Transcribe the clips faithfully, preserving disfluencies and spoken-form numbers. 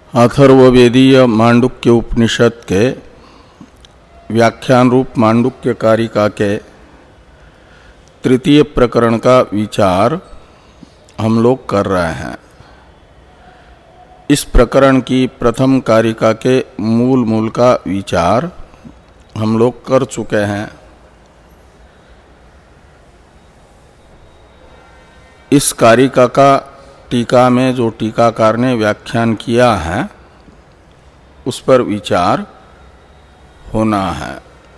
अथर्ववेदीय मांडुक्य उपनिषद के व्याख्यान रूप मांडुक्य कारिका के तृतीय प्रकरण का विचार हम लोग कर रहे हैं। इस प्रकरण की प्रथम कारिका के मूल मूल का विचार हम लोग कर चुके हैं। इस कारिका का टीका में जो टीकाकार ने व्याख्यान किया है उस पर विचार होना है।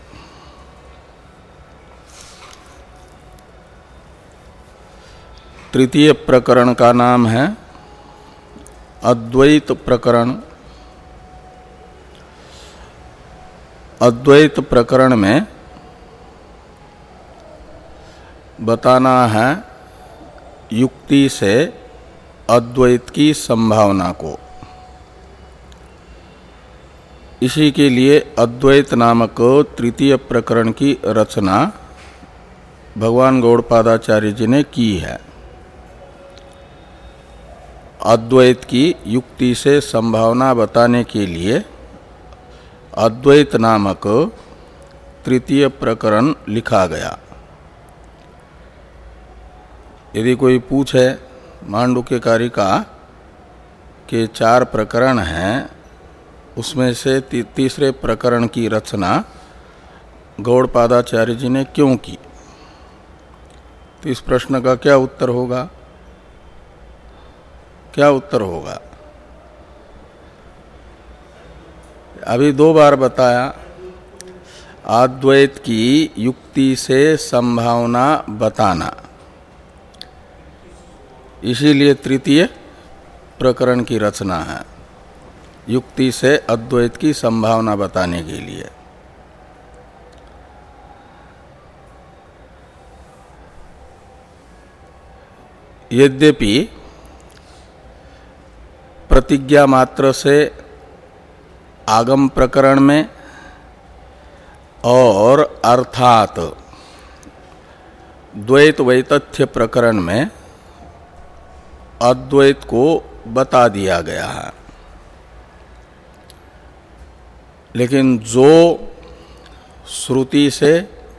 तृतीय प्रकरण का नाम है अद्वैत प्रकरण। अद्वैत प्रकरण में बताना है युक्ति से अद्वैत की संभावना को। इसी के लिए अद्वैत नामक तृतीय प्रकरण की रचना भगवान गौड़पादाचार्य जी ने की है। अद्वैत की युक्ति से संभावना बताने के लिए अद्वैत नामक तृतीय प्रकरण लिखा गया। यदि कोई पूछे मांडुक्य कारिका के चार प्रकरण हैं, उसमें से ती, तीसरे प्रकरण की रचना गौड़पादाचार्य जी ने क्यों की, तो इस प्रश्न का क्या उत्तर होगा? क्या उत्तर होगा? अभी दो बार बताया, अद्वैत की युक्ति से संभावना बताना, इसीलिए तृतीय प्रकरण की रचना है, युक्ति से अद्वैत की संभावना बताने के लिए। यद्यपि प्रतिज्ञा मात्र से आगम प्रकरण में और अर्थात द्वैत वैतथ्य प्रकरण में अद्वैत को बता दिया गया है, लेकिन जो श्रुति से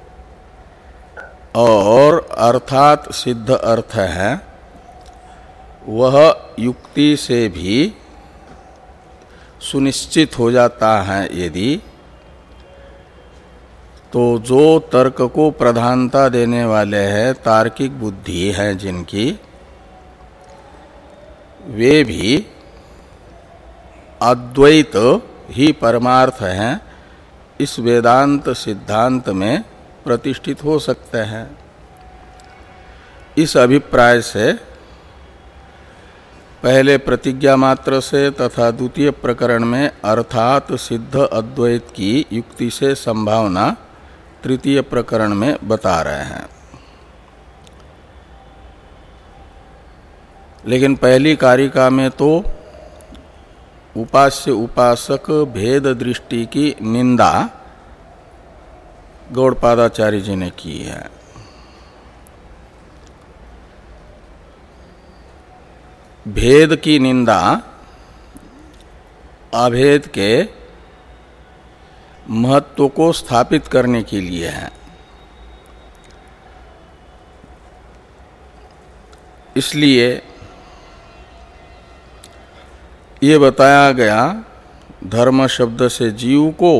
और अर्थात सिद्ध अर्थ है वह युक्ति से भी सुनिश्चित हो जाता है यदि, तो जो तर्क को प्रधानता देने वाले हैं, तार्किक बुद्धि है जिनकी, वे भी अद्वैत ही परमार्थ हैं, इस वेदांत सिद्धांत में प्रतिष्ठित हो सकते हैं। इस अभिप्राय से पहले प्रतिज्ञा मात्र से तथा द्वितीय प्रकरण में अर्थात सिद्ध अद्वैत की युक्ति से संभावना तृतीय प्रकरण में बता रहे हैं। लेकिन पहली कारिका में तो उपास्य उपासक भेद दृष्टि की निंदा गौड़पादाचार्य जी ने की है। भेद की निंदा अभेद के महत्व को स्थापित करने के लिए है। इसलिए ये बताया गया धर्म शब्द से जीव को,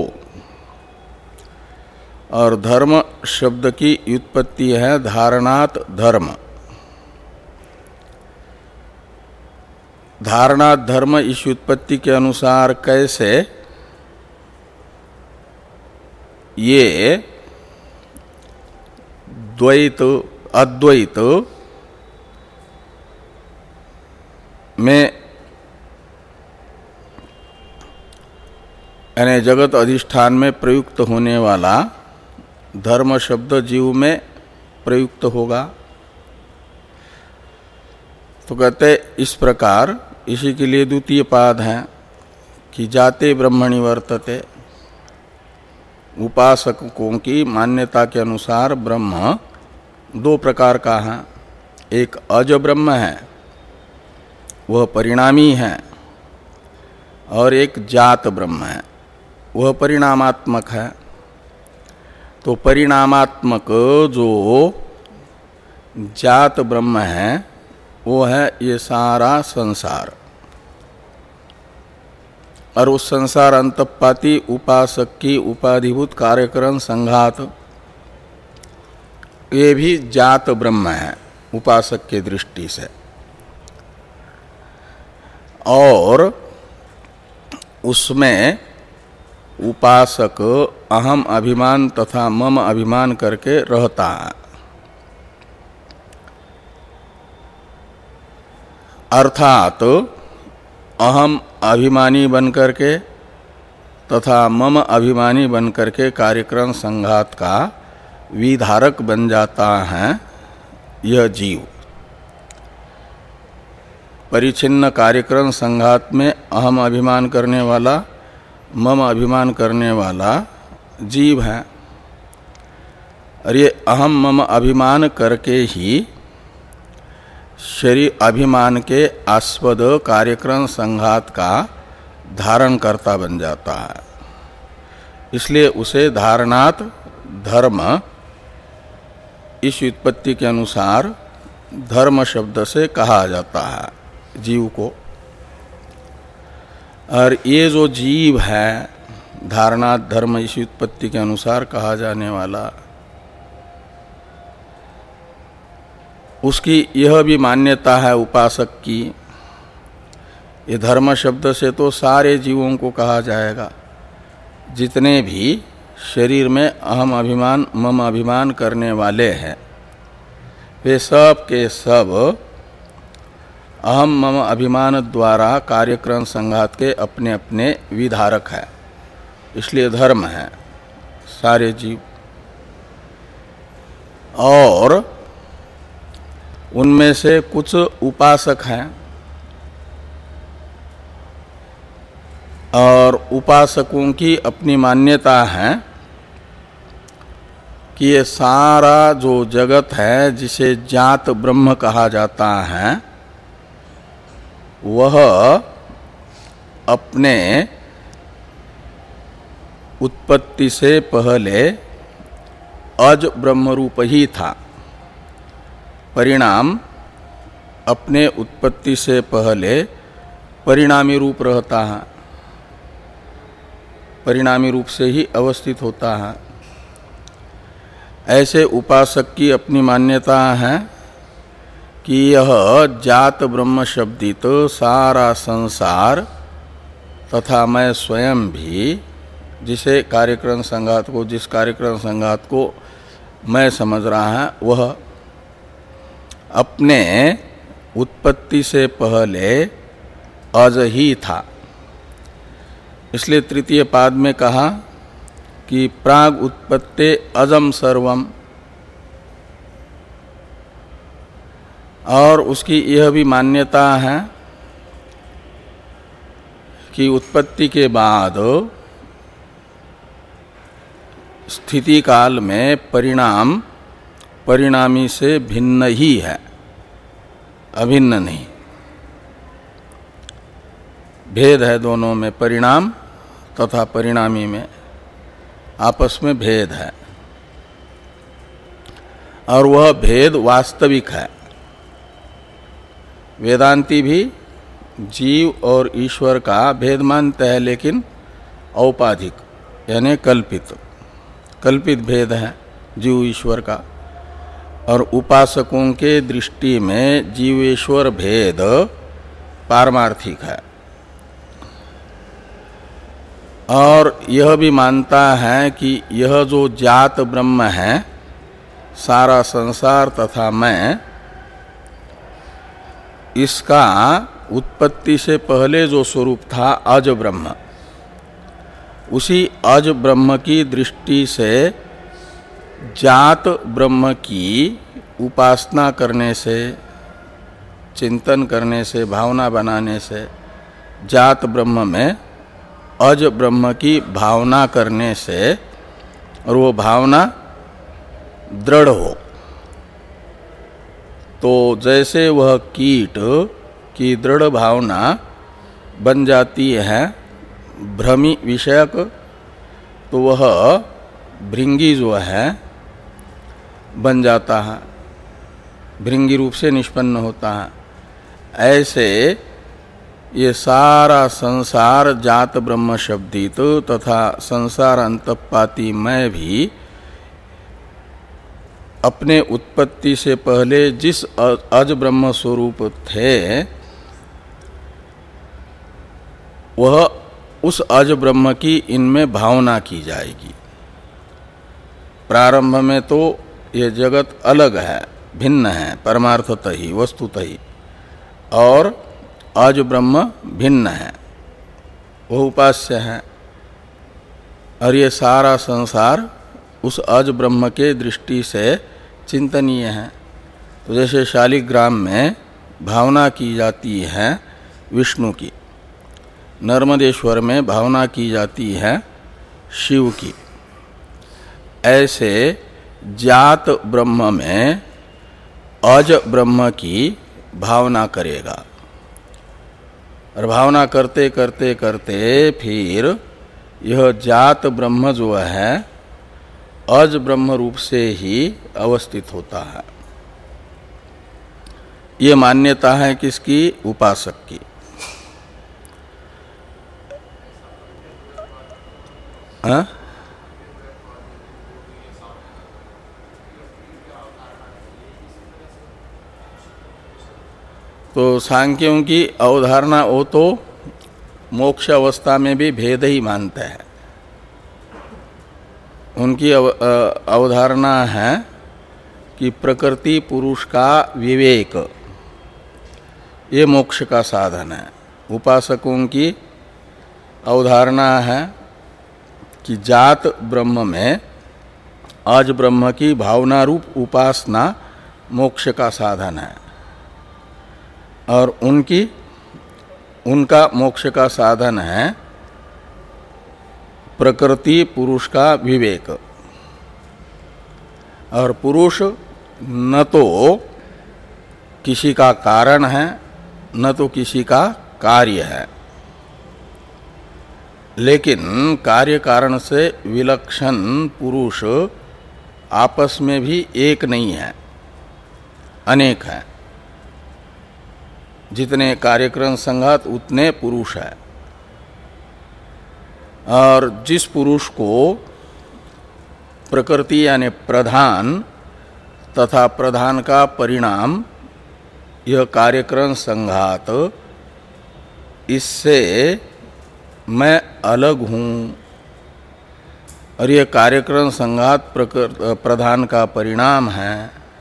और धर्म शब्द की व्युत्पत्ति है धारणात धर्म। धारणात धर्म इस व्युत्पत्ति के अनुसार कैसे ये द्वैत अद्वैत में यानी जगत अधिष्ठान में प्रयुक्त होने वाला धर्म शब्द जीव में प्रयुक्त होगा, तो कहते इस प्रकार, इसी के लिए द्वितीय पाद है कि जाते ब्रह्मणि वर्तते। उपासकों की मान्यता के अनुसार ब्रह्म दो प्रकार का है। एक अज ब्रह्म है, वह परिणामी है, और एक जात ब्रह्म है, वह परिणामात्मक है। तो परिणामात्मक जो जात ब्रह्म है वो है ये सारा संसार, और उस संसार अंतपाती उपासक की उपाधिभूत कार्यकरण संघात ये भी जात ब्रह्म है उपासक के दृष्टि से। और उसमें उपासक अहम अभिमान तथा मम अभिमान करके रहता है। अर्थात अहम अभिमानी बन करके तथा मम अभिमानी बन करके कार्यक्रम संघात का विधारक बन जाता है यह जीव। परिचिन्न कार्यक्रम संघात में अहम अभिमान करने वाला, मम अभिमान करने वाला जीव है। और ये अहम मम अभिमान करके ही शरीर अभिमान के आस्पद कार्यक्रम संघात का धारण करता बन जाता है। इसलिए उसे धारणात धर्म, इस व्युत्पत्ति के अनुसार धर्म शब्द से कहा जाता है जीव को। और ये जो जीव है धारणात धर्म, इस व्युत्पत्ति के अनुसार कहा जाने वाला, उसकी यह भी मान्यता है उपासक की। ये धर्म शब्द से तो सारे जीवों को कहा जाएगा, जितने भी शरीर में अहम अभिमान मम अभिमान करने वाले हैं वे सब के सब अहम मम अभिमान द्वारा कार्यक्रम संघात के अपने अपने विधारक है। इसलिए धर्म है सारे जीव। और उनमें से कुछ उपासक हैं, और उपासकों की अपनी मान्यता है कि ये सारा जो जगत है जिसे जात ब्रह्म कहा जाता है वह अपने उत्पत्ति से पहले अज ब्रह्म रूप ही था। परिणाम अपने उत्पत्ति से पहले परिणामी रूप रहता है, परिणामी रूप से ही अवस्थित होता है। ऐसे उपासक की अपनी मान्यता है कि यह जात ब्रह्म शब्दित सारा संसार तथा मैं स्वयं भी, जिसे कार्यक्रम संघात को, जिस कार्यक्रम संघात को मैं समझ रहा है वह अपने उत्पत्ति से पहले अज ही था। इसलिए तृतीय पाद में कहा कि प्राग उत्पत्ते अजम सर्वम। और उसकी यह भी मान्यता है कि उत्पत्ति के बाद स्थिति काल में परिणाम परिणामी से भिन्न ही है, अभिन्न नहीं। भेद है दोनों में, परिणाम तथा परिणामी में आपस में भेद है, और वह भेद वास्तविक है। वेदांती भी जीव और ईश्वर का भेद मानते हैं, लेकिन औपाधिक यानी कल्पित कल्पित भेद है जीव ईश्वर का। और उपासकों के दृष्टि में जीवेश्वर भेद पारमार्थिक है। और यह भी मानता है कि यह जो जात ब्रह्म है, सारा संसार तथा मैं, इसका उत्पत्ति से पहले जो स्वरूप था अज ब्रह्म, उसी अज ब्रह्म की दृष्टि से जात ब्रह्म की उपासना करने से, चिंतन करने से, भावना बनाने से, जात ब्रह्म में अज ब्रह्म की भावना करने से, और वो भावना दृढ़ हो, तो जैसे वह कीट की दृढ़ भावना बन जाती है भ्रमी विषयक, तो वह भृंगी जो है बन जाता है, भृंगी रूप से निष्पन्न होता है। ऐसे ये सारा संसार जात ब्रह्म शब्दित तथा संसार अंतपाती मैं भी अपने उत्पत्ति से पहले जिस अज ब्रह्म स्वरूप थे वह उस अज ब्रह्म की इनमें भावना की जाएगी। प्रारंभ में तो यह जगत अलग है, भिन्न है, परमार्थतः ही वस्तुतः ही, और अज ब्रह्म भिन्न है, वह उपास्य है। और ये सारा संसार उस अज ब्रह्म के दृष्टि से चिंतनीय है। तो जैसे शालिग्राम में भावना की जाती है विष्णु की, नर्मदेश्वर में भावना की जाती है शिव की, ऐसे जात ब्रह्म में अज ब्रह्म की भावना करेगा। और भावना करते करते करते फिर यह जात ब्रह्म जो है अज ब्रह्म रूप से ही अवस्थित होता है। ये मान्यता है किसकी? उपासक की। हाँ? तो सांख्यों की अवधारणा वो तो मोक्ष अवस्था में भी भेद ही मानते हैं। उनकी अवधारणा है कि प्रकृति पुरुष का विवेक ये मोक्ष का साधन है। उपासकों की अवधारणा है कि जात ब्रह्म में अज ब्रह्म की भावना रूप उपासना मोक्ष का साधन है। और उनकी उनका मोक्ष का साधन है प्रकृति पुरुष का विवेक। और पुरुष न तो किसी का कारण है न तो किसी का कार्य है, लेकिन कार्य कारण से विलक्षण पुरुष आपस में भी एक नहीं है, अनेक है। जितने कार्यक्रम संघात उतने पुरुष है। और जिस पुरुष को प्रकृति यानी प्रधान तथा प्रधान का परिणाम यह कार्यक्रम संघात, इससे मैं अलग हूँ, और यह कार्यक्रम संघात प्रधान का परिणाम है,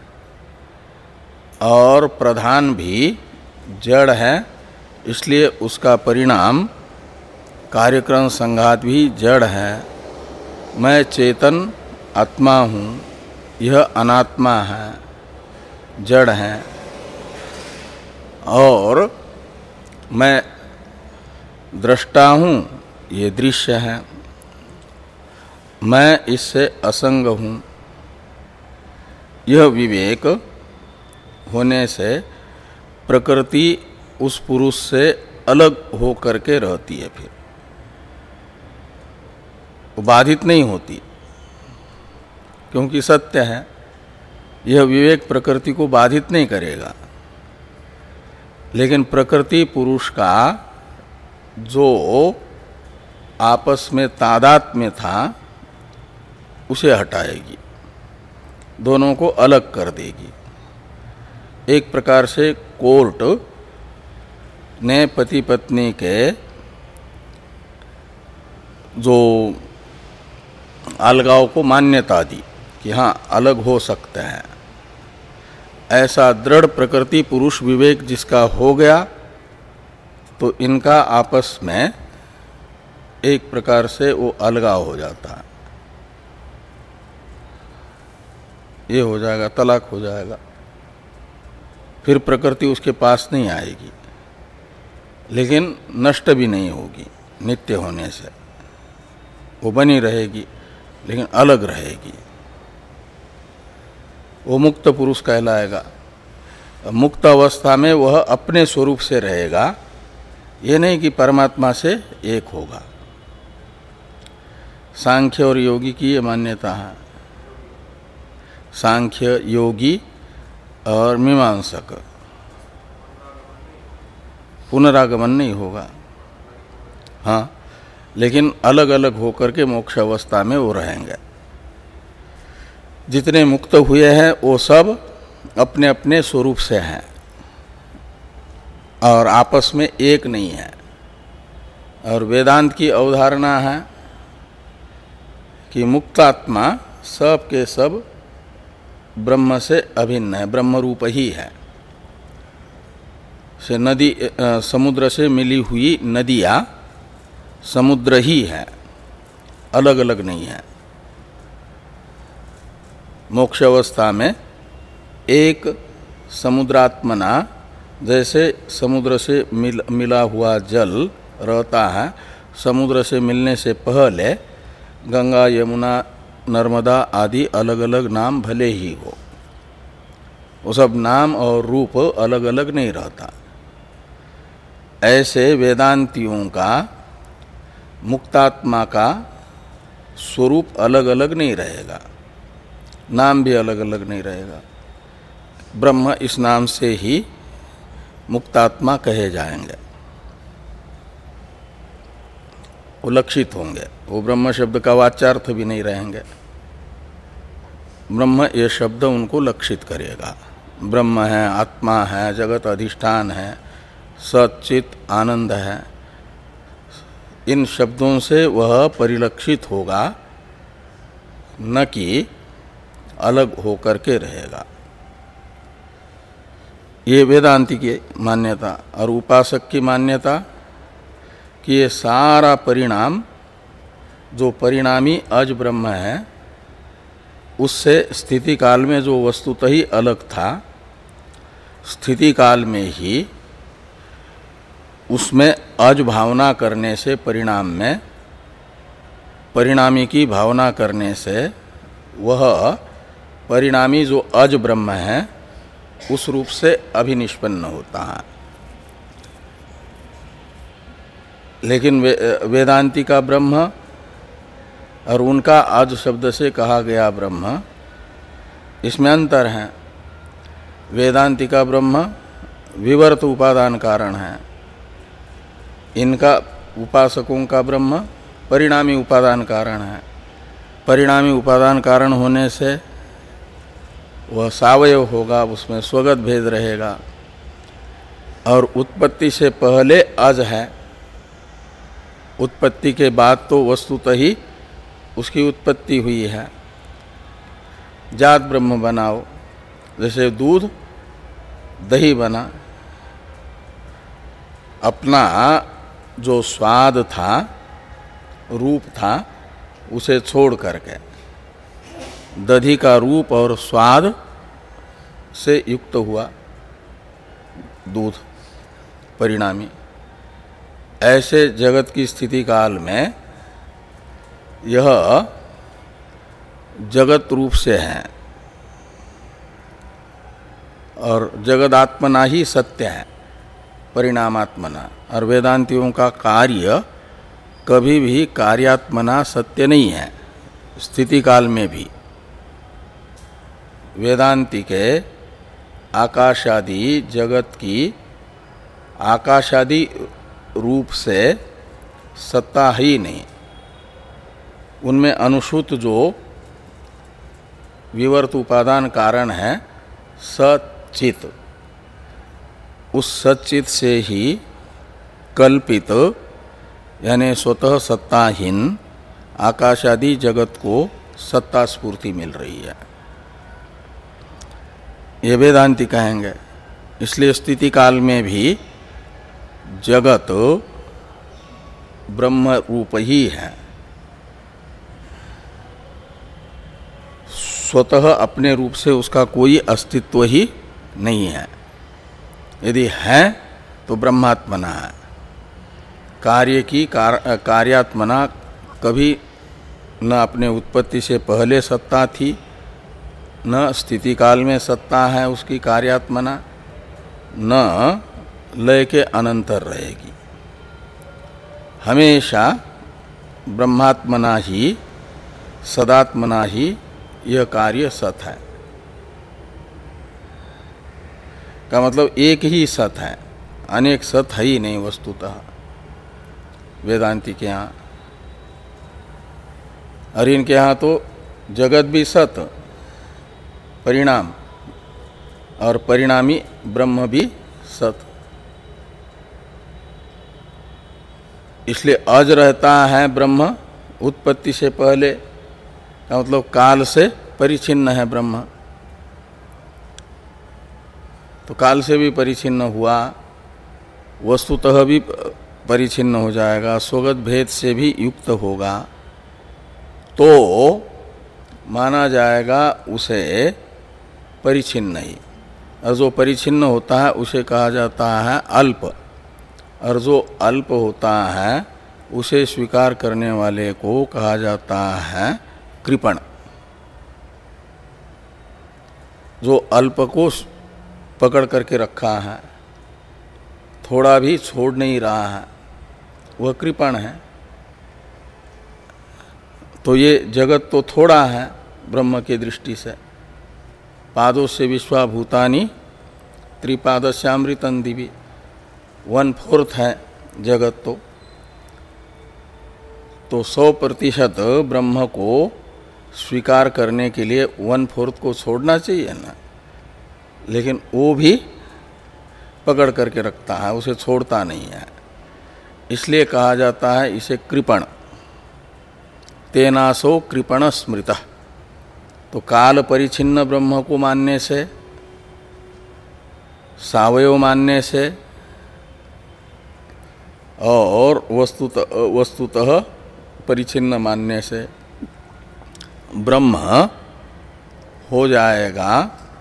और प्रधान भी जड़ है, इसलिए उसका परिणाम कार्यक्रम संघात भी जड़ है। मैं चेतन आत्मा हूँ, यह अनात्मा है, जड़ है। और मैं दृष्टा हूँ, ये दृश्य है। मैं इससे असंग हूँ। यह विवेक होने से प्रकृति उस पुरुष से अलग हो करके रहती है, फिर वो बाधित नहीं होती, क्योंकि सत्य है। यह विवेक प्रकृति को बाधित नहीं करेगा, लेकिन प्रकृति पुरुष का जो आपस में तादात्म्य था उसे हटाएगी, दोनों को अलग कर देगी। एक प्रकार से कोर्ट ने पति पत्नी के जो अलगाव को मान्यता दी कि हाँ अलग हो सकते हैं। ऐसा दृढ़ प्रकृति पुरुष विवेक जिसका हो गया, तो इनका आपस में एक प्रकार से वो अलगाव हो जाता है। ये हो जाएगा, तलाक हो जाएगा। फिर प्रकृति उसके पास नहीं आएगी, लेकिन नष्ट भी नहीं होगी। नित्य होने से वो बनी रहेगी, लेकिन अलग रहेगी। वो मुक्त पुरुष कहलाएगा। मुक्त अवस्था में वह अपने स्वरूप से रहेगा, ये नहीं कि परमात्मा से एक होगा। सांख्य और योगी की ये मान्यता है। सांख्य, योगी और मीमांसक, पुनरागमन नहीं होगा। हाँ, लेकिन अलग अलग होकर के मोक्ष अवस्था में वो रहेंगे। जितने मुक्त हुए हैं वो सब अपने अपने स्वरूप से हैं और आपस में एक नहीं है। और वेदांत की अवधारणा है कि मुक्तात्मा सब के सब ब्रह्म से अभिन्न है, ब्रह्म रूप ही है। से नदी, समुद्र से मिली हुई नदियाँ समुद्र ही है, अलग अलग नहीं है। मोक्ष अवस्था में एक समुद्रात्मना जैसे समुद्र से मिल, मिला हुआ जल रहता है, समुद्र से मिलने से पहले गंगा, यमुना, नर्मदा आदि अलग अलग नाम भले ही हो, वो सब नाम और रूप अलग अलग नहीं रहता। ऐसे वेदांतियों का मुक्तात्मा का स्वरूप अलग अलग नहीं रहेगा, नाम भी अलग अलग नहीं रहेगा। ब्रह्म इस नाम से ही मुक्तात्मा कहे जाएंगे, वो लक्षित होंगे। वो ब्रह्म शब्द का वाच्यार्थ भी नहीं रहेंगे। ब्रह्म ये शब्द उनको लक्षित करेगा। ब्रह्म है, आत्मा है, जगत अधिष्ठान है, सच्चित आनंद है। इन शब्दों से वह परिलक्षित होगा, न कि अलग होकर के रहेगा। ये वेदांति की मान्यता। और उपासक की मान्यता कि ये सारा परिणाम जो परिणामी अज ब्रह्म है, उससे स्थिति काल में जो वस्तुतः ही अलग था, स्थिति काल में ही उसमें अज भावना करने से, परिणाम में परिणामी की भावना करने से वह परिणामी जो अज ब्रह्म है उस रूप से अभिनिष्पन्न होता है। लेकिन वे, वेदांति का ब्रह्म और उनका अज शब्द से कहा गया ब्रह्म, इसमें अंतर है। वेदांति का ब्रह्म विवर्त उपादान कारण है, इनका उपासकों का ब्रह्म परिणामी उपादान कारण है। परिणामी उपादान कारण होने से वह सावयव होगा, उसमें स्वगत भेद रहेगा। और उत्पत्ति से पहले अज है, उत्पत्ति के बाद तो वस्तुतः ही उसकी उत्पत्ति हुई है। जात ब्रह्म बनाओ, जैसे दूध दही बना, अपना जो स्वाद था, रूप था, उसे छोड़ करके दधी का रूप और स्वाद से युक्त हुआ दूध परिणामी। ऐसे जगत की स्थिति काल में यह जगत रूप से है और जगदात्मना ही सत्य है, परिणामात्मना। और वेदांतियों का कार्य कभी भी कार्यात्मना सत्य नहीं है, स्थिति काल में भी। वेदांति के आकाशादि जगत की आकाशादि रूप से सत्ता ही नहीं, उनमें अनुसूत जो विवर्त उपादान कारण है सच्चित, उस सच्चित से ही कल्पित यानी स्वतः सत्ताहीन आकाशादि जगत को सत्ता स्फूर्ति मिल रही है, ये वेदांति कहेंगे। इसलिए स्थिति काल में भी जगत ब्रह्म रूप ही है, स्वतः अपने रूप से उसका कोई अस्तित्व ही नहीं है। यदि है तो ब्रह्मात्मना है। कार्य की कार, कार्यात्मना कभी न अपने उत्पत्ति से पहले सत्ता थी, न स्थिति काल में सत्ता है उसकी कार्यात्मना, न लय के अनंतर रहेगी। हमेशा ब्रह्मात्मना ही सदात्मना ही यह कार्य सत है। का मतलब एक ही सत है, अनेक सत है ही नहीं वस्तुतः वेदांती के यहाँ। और इनके यहाँ तो जगत भी सत, परिणाम, और परिणामी ब्रह्म भी सत। इसलिए अज रहता है ब्रह्म उत्पत्ति से पहले, का मतलब काल से परिचिन्न है ब्रह्म। तो काल से भी परिचिन्न हुआ, वस्तुतः भी परिचिन्न हो जाएगा, स्वगत भेद से भी युक्त होगा, तो माना जाएगा उसे परिचिन्न ही। और जो परिचिन्न होता है उसे कहा जाता है अल्प, और जो अल्प होता है उसे स्वीकार करने वाले को कहा जाता है कृपण। जो अल्प को पकड़ करके रखा है, थोड़ा भी छोड़ नहीं रहा है, वह कृपण है। तो ये जगत तो थोड़ा है ब्रह्म की दृष्टि से। पादों से विश्वाभूतानि त्रिपादस्यामृतं दिवि, वन फोर्थ है जगत। तो तो सौ प्रतिशत ब्रह्म को स्वीकार करने के लिए वन फोर्थ को छोड़ना चाहिए ना, लेकिन वो भी पकड़ करके रखता है, उसे छोड़ता नहीं है। इसलिए कहा जाता है इसे कृपण। तेनासो कृपण स्मृतः। तो काल परिचिन्न ब्रह्म को मानने से, सावयव मानने से और वस्तुतः वस्तुतः परिचिन्न मानने से ब्रह्म हो जाएगा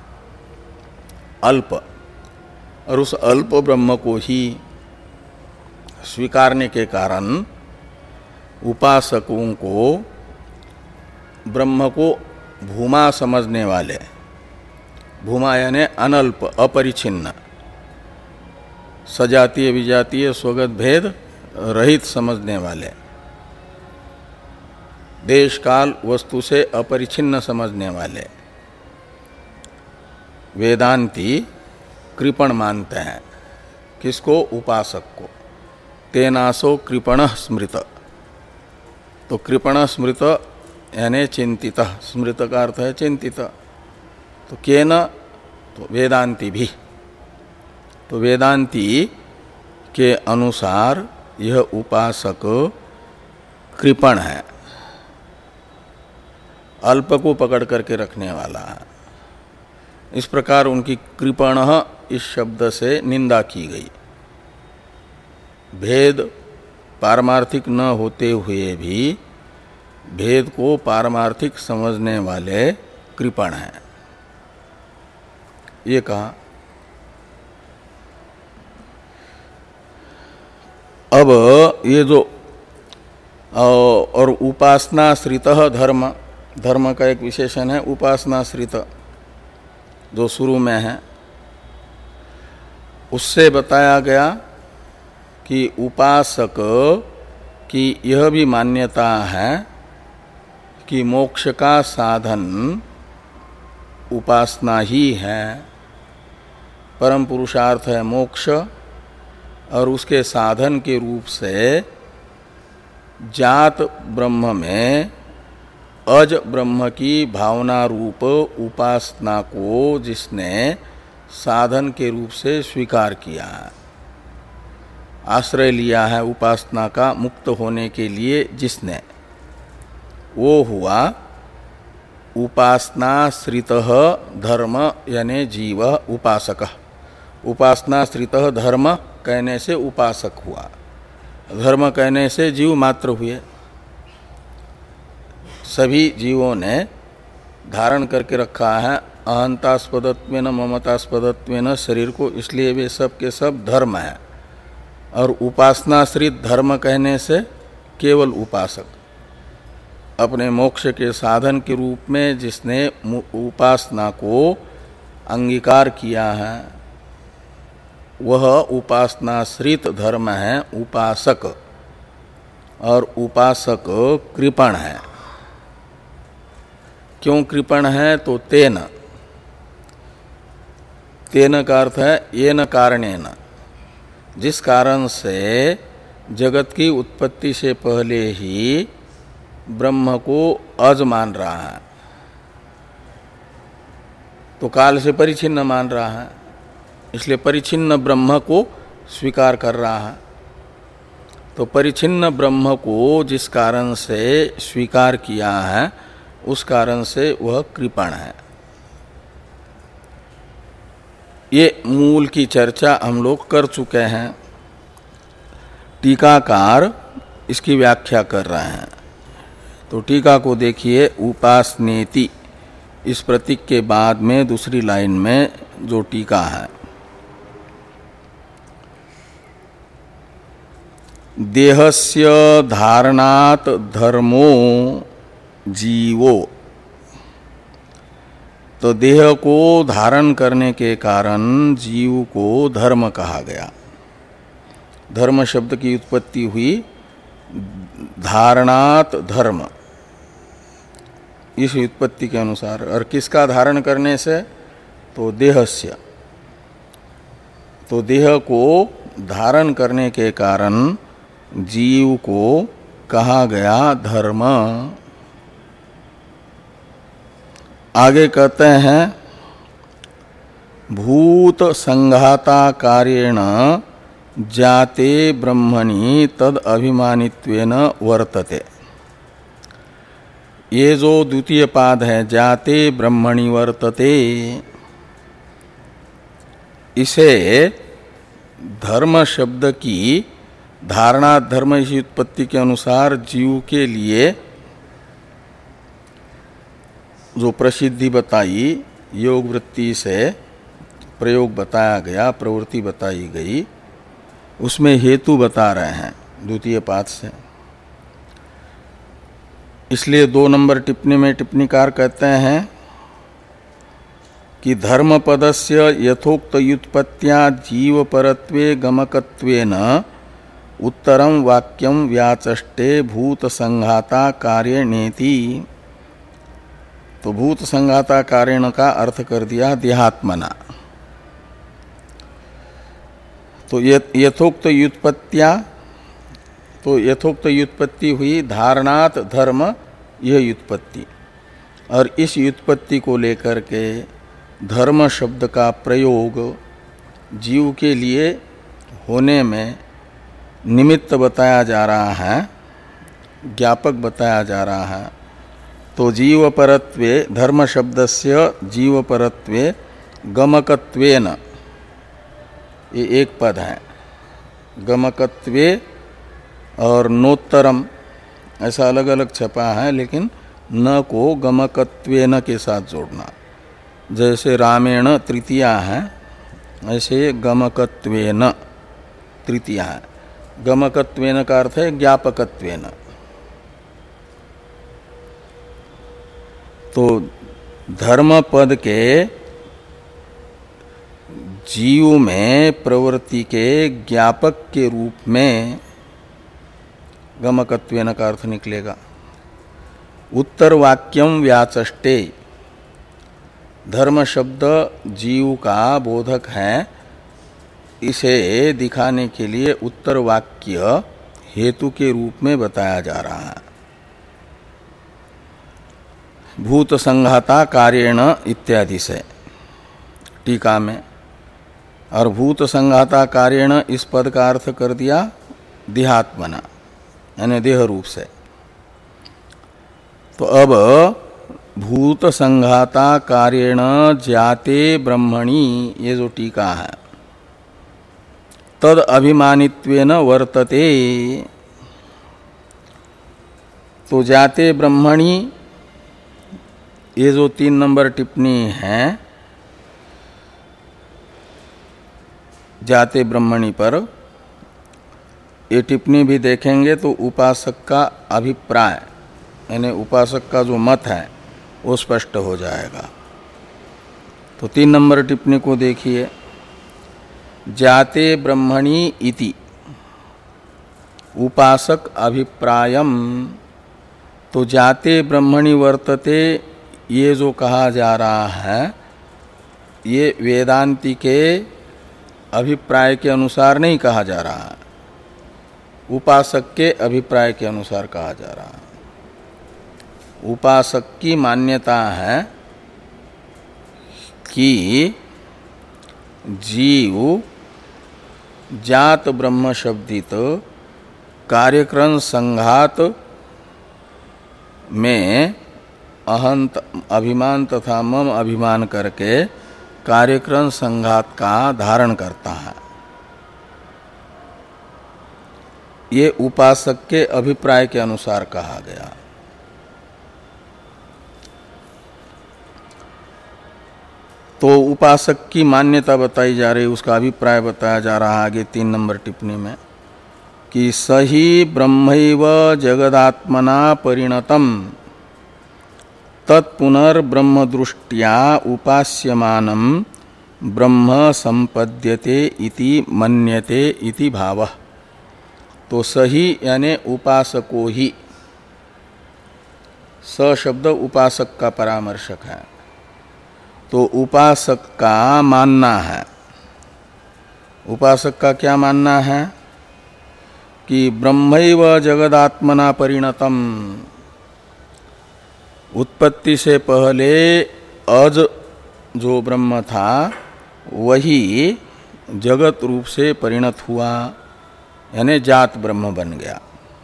अल्प, और उस अल्प ब्रह्म को ही स्वीकारने के कारण उपासकों को ब्रह्म को भूमा समझने वाले, भूमा यानी अनल्प, अपरिचिन्न, सजातीय विजातीय स्वगत भेद रहित समझने वाले, देश काल वस्तु से अपरिचिन्न समझने वाले वेदांती कृपण मानते हैं। किसको? उपासक को। तेनासो कृपण स्मृत। तो कृपण स्मृत यानी चिंतित, स्मृत का अर्थ है चिंतित। तो केन? तो वेदांती भी। तो वेदांती के अनुसार यह उपासक कृपण है, अल्प को पकड़ करके रखने वाला है। इस प्रकार उनकी कृपण इस शब्द से निंदा की गई। भेद पारमार्थिक न होते हुए भी भेद को पारमार्थिक समझने वाले कृपण हैं, ये कहा। अब ये जो और उपासनाश्रित धर्म, धर्म का एक विशेषण है उपासनाश्रित, जो शुरू में है, उससे बताया गया कि उपासक की यह भी मान्यता है कि मोक्ष का साधन उपासना ही है, परम पुरुषार्थ है मोक्ष, और उसके साधन के रूप से जात ब्रह्म में अज ब्रह्म की भावना रूप उपासना को जिसने साधन के रूप से स्वीकार किया है, आश्रय लिया है उपासना का मुक्त होने के लिए जिसने, वो हुआ उपासनाश्रित धर्म यानी जीव उपासक। उपासनाश्रित धर्म कहने से उपासक हुआ, धर्म कहने से जीव मात्र हुए। सभी जीवों ने धारण करके रखा है अहंतास्पदत्वेन ममतास्पदत्वेन शरीर को, इसलिए वे सब के सब धर्म है। और उपासनाश्रित धर्म कहने से केवल उपासक, अपने मोक्ष के साधन के रूप में जिसने उपासना को अंगीकार किया है, वह उपासनाश्रित धर्म है उपासक। और उपासक कृपण है। क्यों कृपण है? तो तेन, तेन का अर्थ है येन कारणेन, जिस कारण से जगत की उत्पत्ति से पहले ही ब्रह्म को अज मान रहा है, तो काल से परिच्छिन्न मान रहा है, इसलिए परिच्छिन्न ब्रह्म को स्वीकार कर रहा है। तो परिच्छिन्न ब्रह्म को जिस कारण से स्वीकार किया है उस कारण से वह कृपण है। ये मूल की चर्चा हम लोग कर चुके हैं। टीकाकार इसकी व्याख्या कर रहे हैं। तो टीका को देखिए, उपासनेति इस प्रतीक के बाद में दूसरी लाइन में जो टीका है, देहस्य धारणात धर्मो जीवो, तो देह को धारण करने के कारण जीव को धर्म कहा गया। धर्म शब्द की उत्पत्ति हुई धारणात धर्म, इस उत्पत्ति के अनुसार। और किसका धारण करने से? तो देहस्य, तो देह को धारण करने के कारण जीव को कहा गया धर्म। आगे कहते हैं भूत संघाता कार्येण जाते ब्रह्मणि तद अभिमानित्वेन वर्तते। ये जो द्वितीय पाद है, जाते ब्रह्मणि वर्तते, इसे धर्म शब्द की धारणा धर्म इसी उत्पत्ति के अनुसार जीव के लिए जो प्रसिद्धि बताई, योग वृत्ति से प्रयोग बताया गया, प्रवृत्ति बताई गई, उसमें हेतु बता रहे हैं द्वितीय पाद से। इसलिए दो नंबर टिप्पणी में टिप्पणीकार कहते हैं कि धर्म पदस्य यथोक्त व्युत्पत्त्या जीव परत्वे गमकत्वेन उत्तरम वाक्यम व्याचष्टे भूत संघाता कार्येणेति। तो भूत संघाता कार्येण का अर्थ कर दिया देहात्मना। तो यथोक्त व्युत्पत्त्या, तो यथोक्त व्युत्पत्ति हुई धारणात धर्म, यह व्युत्पत्ति, और इस व्युत्पत्ति को लेकर के धर्म शब्द का प्रयोग जीव के लिए होने में निमित्त बताया जा रहा है, ज्ञापक बताया जा रहा है। तो जीव परत्वे, धर्म शब्दस्य जीव परत्वे गमकत्वेन, ये एक पद है, गमकत्वे और नोत्तरम ऐसा अलग अलग छपा है, लेकिन न को गमकत्वेन के साथ जोड़ना। जैसे रामेण तृतीया है, ऐसे गमकत्वेन तृतीया है। गमकत्वेन का अर्थ है ज्ञापकत्वेन। तो धर्म पद के जीव में प्रवृत्ति के ज्ञापक के रूप में गमकत्वेन का अर्थ निकलेगा। उत्तर वाक्यम व्याचष्टे, धर्म शब्द जीव का बोधक है, इसे दिखाने के लिए उत्तर वाक्य हेतु के रूप में बताया जा रहा है। भूत संघाता कार्येण इत्यादि से टीका में। और भूत संघाता कार्येण इस पद का अर्थ कर दिया देहात्मना, यानी देह रूप से। तो अब भूत संघाता कार्येण जाते ब्रह्मणि, ये जो टीका है, तद अभिमानित्वेन वर्तते। तो जाते ब्रह्मणि, ये जो तीन नंबर टिप्पणी है जाते ब्रह्मणि पर, ये टिप्पणी भी देखेंगे तो उपासक का अभिप्राय, यानी उपासक का जो मत है वो स्पष्ट हो जाएगा। तो तीन नंबर टिप्पणी को देखिए, जाते ब्रह्मणि इति, उपासक अभिप्रायम, तो जाते ब्रह्मणि वर्तते ये जो कहा जा रहा है ये वेदांती के अभिप्राय के अनुसार नहीं कहा जा रहा है, उपासक के अभिप्राय के अनुसार कहा जा रहा है। उपासक की मान्यता है कि जीव जात ब्रह्म शब्दित कार्यक्रम संघात में अहंत अभिमान तथा मम अभिमान करके कार्यक्रम संघात का धारण करता है। ये उपासक के अभिप्राय के अनुसार कहा गया। तो उपासक की मान्यता बताई जा रही, उसका अभिप्राय बताया जा रहा है आगे तीन नंबर टिप्पणी में कि सही ब्रह्मैव जगदात्मना परिणतम तत्पुनर्ब्रह्म दृष्टिया उपास्यमानं ब्रह्म संपद्यते इति मन्यते इति भावः। तो सही यानी उपासको ही, स शब्द उपासक का परामर्शक है। तो उपासक का मानना है, उपासक का क्या मानना है कि ब्रह्मैव जगदात्मना परिणतम, उत्पत्ति से पहले अज जो ब्रह्म था वही जगत रूप से परिणत हुआ, यानी जात ब्रह्म बन गया।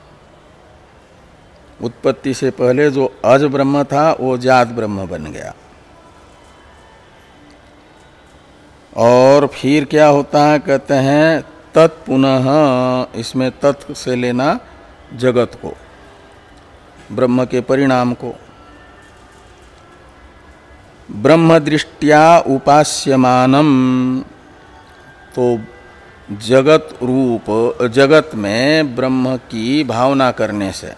उत्पत्ति से पहले जो अज ब्रह्म था वो जात ब्रह्म बन गया। और फिर क्या होता है, कहते हैं तत्पुनः, इसमें तत् से लेना जगत को, ब्रह्म के परिणाम को, ब्रह्म दृष्टिया उपास्यमानम, तो जगत रूप जगत में ब्रह्म की भावना करने से,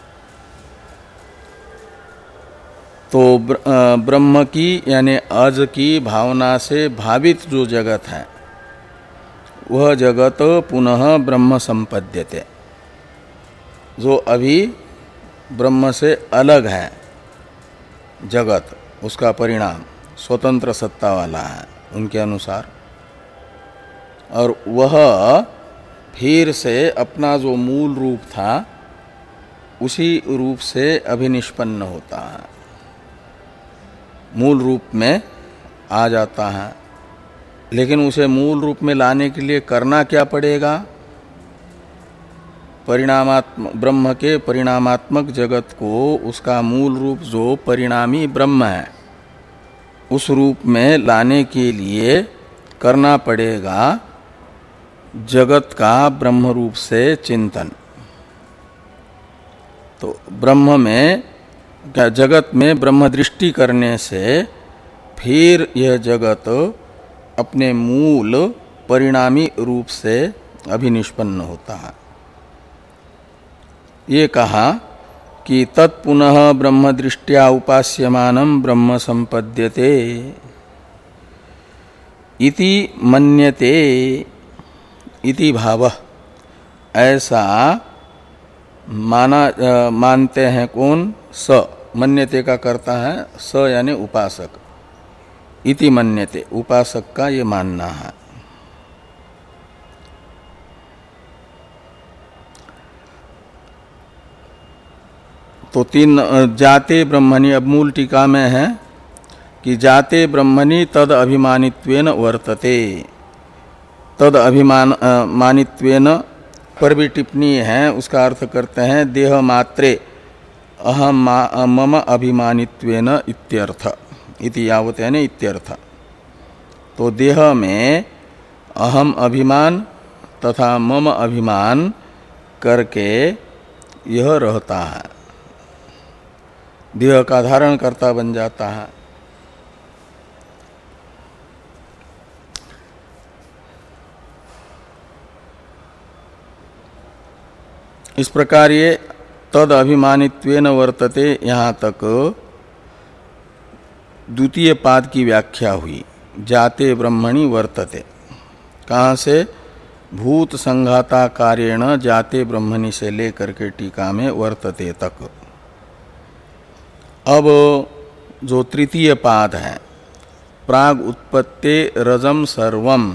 तो ब्रह्म की यानी अज की भावना से भावित जो जगत है वह जगत पुनः ब्रह्म संपद्यते, जो अभी ब्रह्म से अलग है जगत, उसका परिणाम स्वतंत्र सत्ता वाला है उनके अनुसार, और वह फिर से अपना जो मूल रूप था उसी रूप से अभिनिष्पन्न होता है, मूल रूप में आ जाता है। लेकिन उसे मूल रूप में लाने के लिए करना क्या पड़ेगा, परिणामात्मक ब्रह्म के परिणामात्मक जगत को उसका मूल रूप जो परिणामी ब्रह्म है उस रूप में लाने के लिए करना पड़ेगा जगत का ब्रह्म रूप से चिंतन। तो ब्रह्म में क्या, जगत में ब्रह्म दृष्टि करने से फिर यह जगत अपने मूल परिणामी रूप से अभिनिष्पन्न होता है। ये कहा कि तत्पुनः ब्रह्म दृष्टिया उपास्यमानं ब्रह्म संपद्यते इति मन्यते इति भावः, ऐसा माना आ, मानते हैं कौन, स, मन्यते का करता है स यानी उपासक, इति मन्यते उपासक का ये मानना है। तो तीन जाते ब्रह्मणि, अब मूल टीका में है कि जाते ब्रह्मणि तद अभिमानित्वेन वर्तते, तद अभिमान मानित्वेन पर भी टिप्पणी है, उसका अर्थ करते हैं देह मात्रे अहम मम अभिमानित्वेन इत्यर्थ, इति यावत यानी इत्यर्थ। तो देह में अहम अभिमान तथा मम अभिमान करके यह रहता है, देह का धारण करता बन जाता है। इस प्रकार ये तद अभिमानित्वेन वर्तते, यहाँ तक द्वितीय पाद की व्याख्या हुई। जाते ब्रह्मणि वर्तते, कहाँ से, भूत संघाता कार्येण जाते ब्रह्मणि से लेकर के टीका में वर्तते तक। अब जो तृतीय पाद है प्राग उत्पत्ते रजम सर्वम,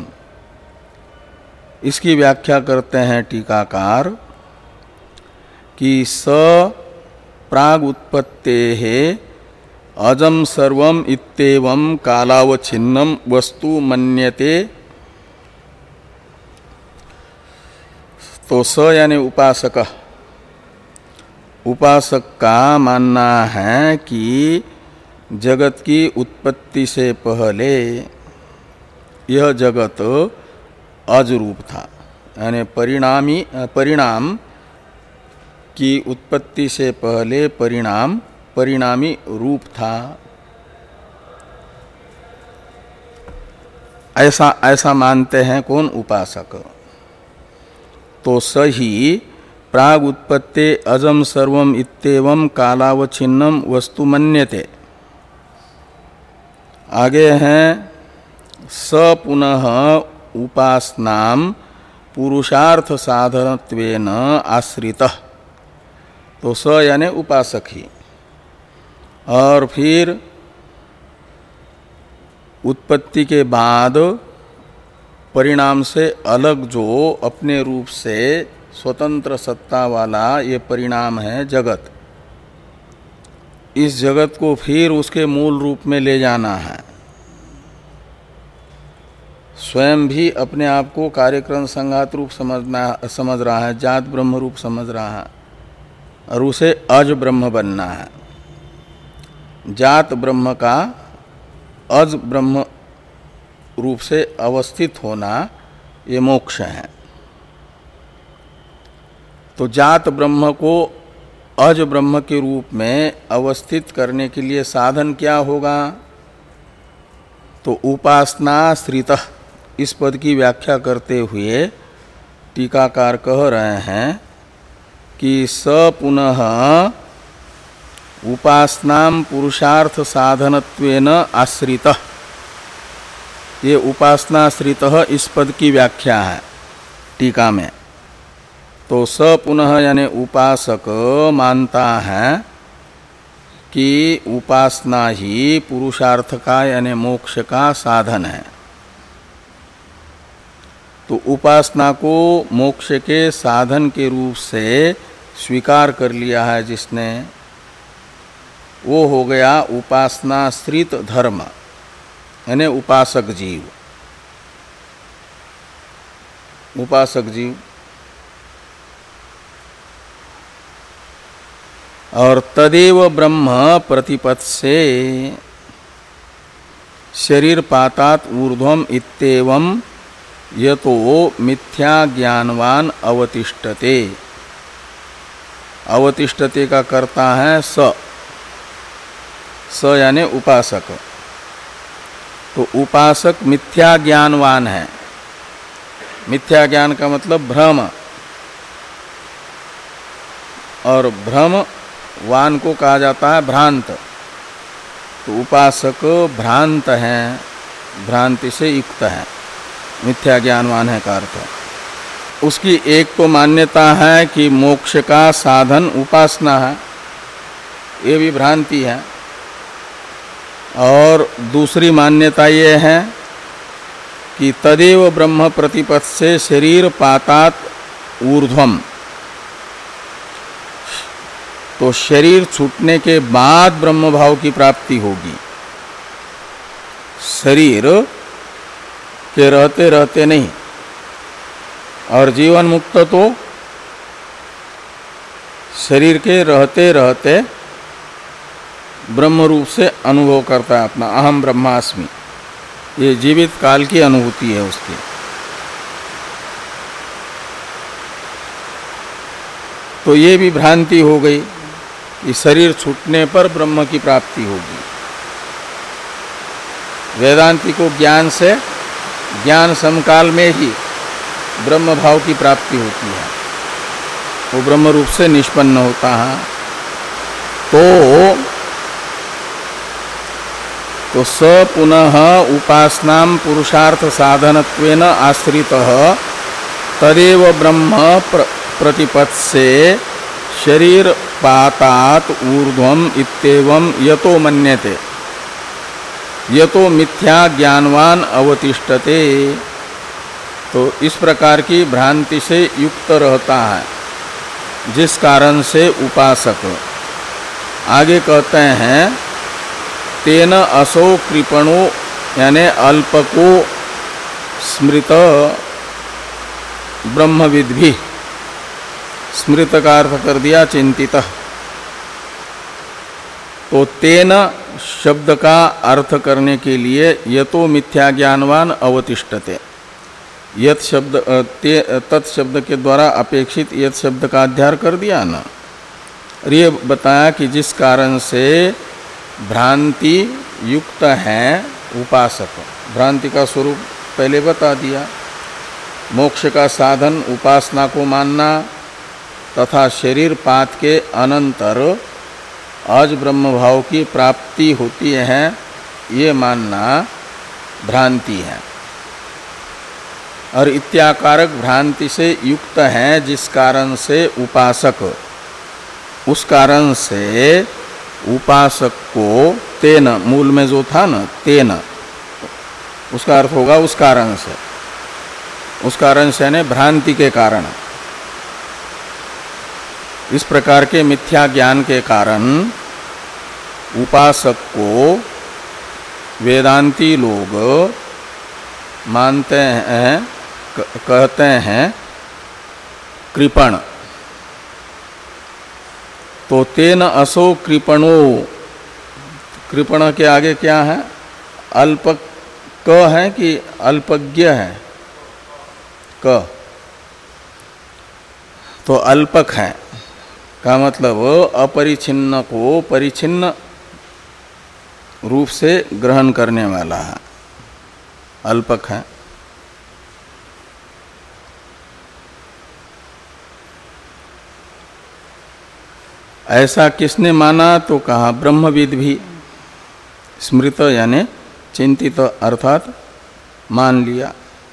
इसकी व्याख्या करते हैं टीकाकार कि स प्राग उत्पत्ते है अजम सर्वम इत्येवं कालावच्छिन्नम वस्तु मन्यते। तो स यानी उपासक, उपासक का मानना है कि जगत की उत्पत्ति से पहले यह जगत अज रूप था, यानी परिणामी परिणाम की उत्पत्ति से पहले परिणाम परिणामी रूप था। ऐसा ऐसा मानते हैं कौन? उपासक। तो सही प्राग उत्पत्ते अजम सर्वम इत्येवं कालावच्छिन्नम वस्तु मन्यते। आगे हैं स पुनः उपासनाम पुरुषार्थ साधनत्वेन आश्रितः। तो स यानी उपासक ही, और फिर उत्पत्ति के बाद परिणाम से अलग जो अपने रूप से स्वतंत्र सत्ता वाला ये परिणाम है जगत, इस जगत को फिर उसके मूल रूप में ले जाना है। स्वयं भी अपने आप को कार्यक्रम संघात रूप समझना समझ रहा है, जात ब्रह्म रूप समझ रहा है, और उसे अज ब्रह्म बनना है। जात ब्रह्म का अज ब्रह्म रूप से अवस्थित होना ये मोक्ष है। तो जात ब्रह्म को अज ब्रह्म के रूप में अवस्थित करने के लिए साधन क्या होगा? तो उपासनाश्रितः, इस पद की व्याख्या करते हुए टीकाकार कह रहे हैं कि स पुनः उपासनाम पुरुषार्थ साधनत्वेन आश्रितः, ये उपासनाश्रितः इस पद की व्याख्या है टीका में। तो स पुनः यानी उपासक मानता है कि उपासना ही पुरुषार्थ का यानी मोक्ष का साधन है। तो उपासना को मोक्ष के साधन के रूप से स्वीकार कर लिया है जिसने, वो हो गया उपासनाश्रित धर्म, यानी उपासक जीव। उपासक जीव और तदेव ब्रह्म प्रतिपत् से शरीर पातात ऊर्ध्वम इत्येवं यतो मिथ्या ज्ञानवान अवतिष्ठते। अवतिष्ठते का करता है स, स यानी उपासक। तो उपासक मिथ्या ज्ञानवान है। मिथ्या ज्ञान का मतलब भ्रम, और भ्रम वान को कहा जाता है भ्रांत। तो उपासक भ्रांत है, भ्रांति से युक्त है, मिथ्या ज्ञानवान है का अर्थ। उसकी एक तो मान्यता है कि मोक्ष का साधन उपासना है, ये भी भ्रांति है। और दूसरी मान्यता ये है कि तदेव ब्रह्म प्रतिपत् से शरीर पातात ऊर्ध्वम, तो शरीर छूटने के बाद ब्रह्म भाव की प्राप्ति होगी। शरीर के रहते रहते नहीं, और जीवन मुक्त तो शरीर के रहते रहते ब्रह्म रूप से अनुभव करता है अपना, अहम ब्रह्मास्मि। ये जीवित काल की अनुभूति है उसकी। तो ये भी भ्रांति हो गई कि शरीर छूटने पर ब्रह्म की प्राप्ति होगी। वेदांती को ज्ञान से, ज्ञान समकाल में ही ब्रह्म भाव की प्राप्ति होती है, वो ब्रह्म रूप से निष्पन्न होता है। तो तो स पुनः उपासनाम पुरुषार्थ साधनत्वेन आश्रितः तदेव ब्रह्म प्र, प्रतिपत्से शरीर पातात ऊर्ध्वम इत्येवं यतो मन्यते यतो मिथ्या ज्ञानवान अवतिष्ठते। तो इस प्रकार की भ्रांति से युक्त रहता है जिस कारण से उपासक। आगे कहते हैं तेन असो कृपणो यानी अल्पको स्मृत ब्रह्मविद भी, स्मृत का अर्थ कर दिया चिंतित। तो तेन शब्द का अर्थ करने के लिए यतो मिथ्या ज्ञानवान अवतिष्ठते, यत शब्द तत् शब्द के द्वारा अपेक्षित यत शब्द का अध्यार कर दिया ना। और ये बताया कि जिस कारण से भ्रांति युक्त है उपासक, भ्रांति का स्वरूप पहले बता दिया। मोक्ष का साधन उपासना को मानना तथा शरीर पात के अनंतर अज ब्रह्म भाव की प्राप्ति होती है ये मानना भ्रांति है। और इत्याकारक भ्रांति से युक्त है जिस कारण से उपासक, उस कारण से उपासक को तेन, मूल में जो था ना तेन, उसका अर्थ होगा उस कारण से, उस कारण से यानी भ्रांति के कारण। इस प्रकार के मिथ्या ज्ञान के कारण उपासक को वेदांती लोग मानते हैं, कहते हैं कृपण। तो तेन असो कृपणो, कृपण के आगे क्या है? अल्प क है कि अल्पज्ञ है? क तो अल्पक है का मतलब अपरिछिन्न को परिछिन्न रूप से ग्रहण करने वाला है, अल्पक है। ऐसा किसने माना? तो कहा ब्रह्मविद भी, स्मृत यानी चिंतित अर्थात मान लिया।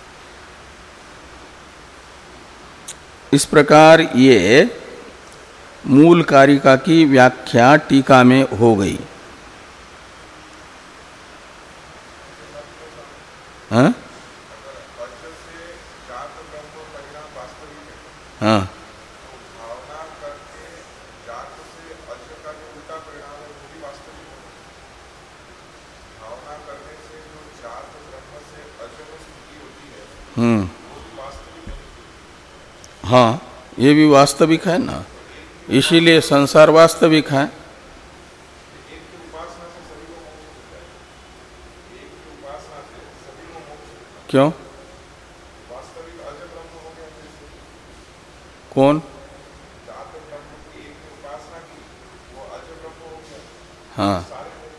इस प्रकार ये मूल कारिका की व्याख्या टीका में हो गई। हाँ हाँ हम्म हाँ, ये भी वास्तविक है ना, इसीलिए संसार वास्तविक है। क्यों? कौन? हाँ,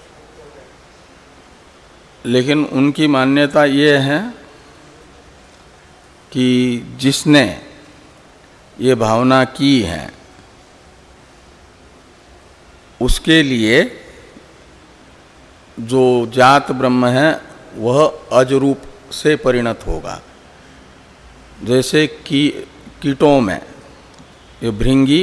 लेकिन उनकी मान्यता ये है कि जिसने ये भावना की है उसके लिए जो जात ब्रह्म है वह अजरूप से परिणत होगा। जैसे कि कीटों में ये भृंगी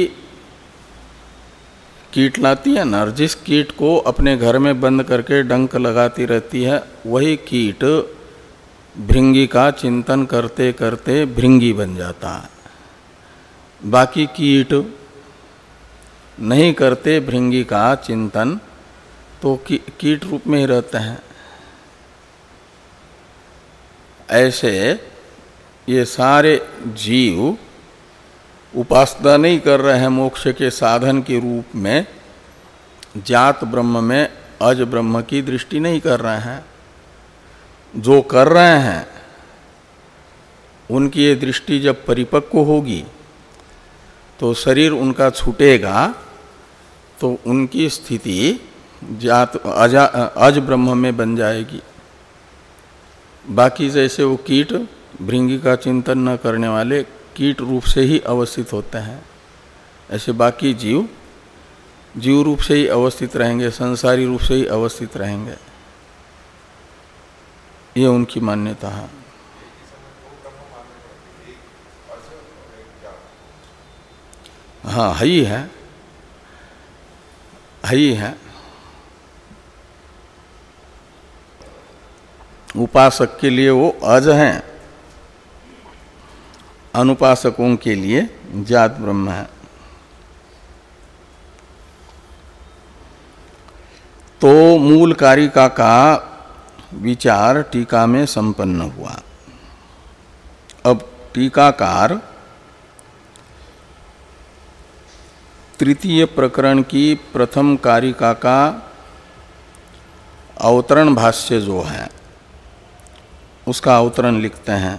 कीट लाती है ना, और जिस कीट को अपने घर में बंद करके डंक लगाती रहती है, वही कीट भृंगी का चिंतन करते करते भृंगी बन जाता है। बाकी कीट नहीं करते भृंगी का चिंतन, तो की, कीट रूप में ही रहते हैं। ऐसे ये सारे जीव उपासना नहीं कर रहे हैं मोक्ष के साधन के रूप में, जात ब्रह्म में अज ब्रह्म की दृष्टि नहीं कर रहे हैं। जो कर रहे हैं उनकी ये दृष्टि जब परिपक्व होगी तो शरीर उनका छूटेगा, तो उनकी स्थिति जात अजा अज ब्रह्म में बन जाएगी। बाकी जैसे वो कीट भृंगी का चिंतन न करने वाले कीट रूप से ही अवस्थित होते हैं, ऐसे बाकी जीव जीव रूप से ही अवस्थित रहेंगे, संसारी रूप से ही अवस्थित रहेंगे। ये उनकी मान्यता है। हाँ है ही है, है ही है। उपासक के लिए वो अज हैं, अनुपासकों के लिए जात ब्रह्म है। तो मूल कारिका का विचार टीका में संपन्न हुआ। अब टीकाकार तृतीय प्रकरण की प्रथम कारिका का अवतरण भाष्य जो है उसका अवतरण लिखते हैं।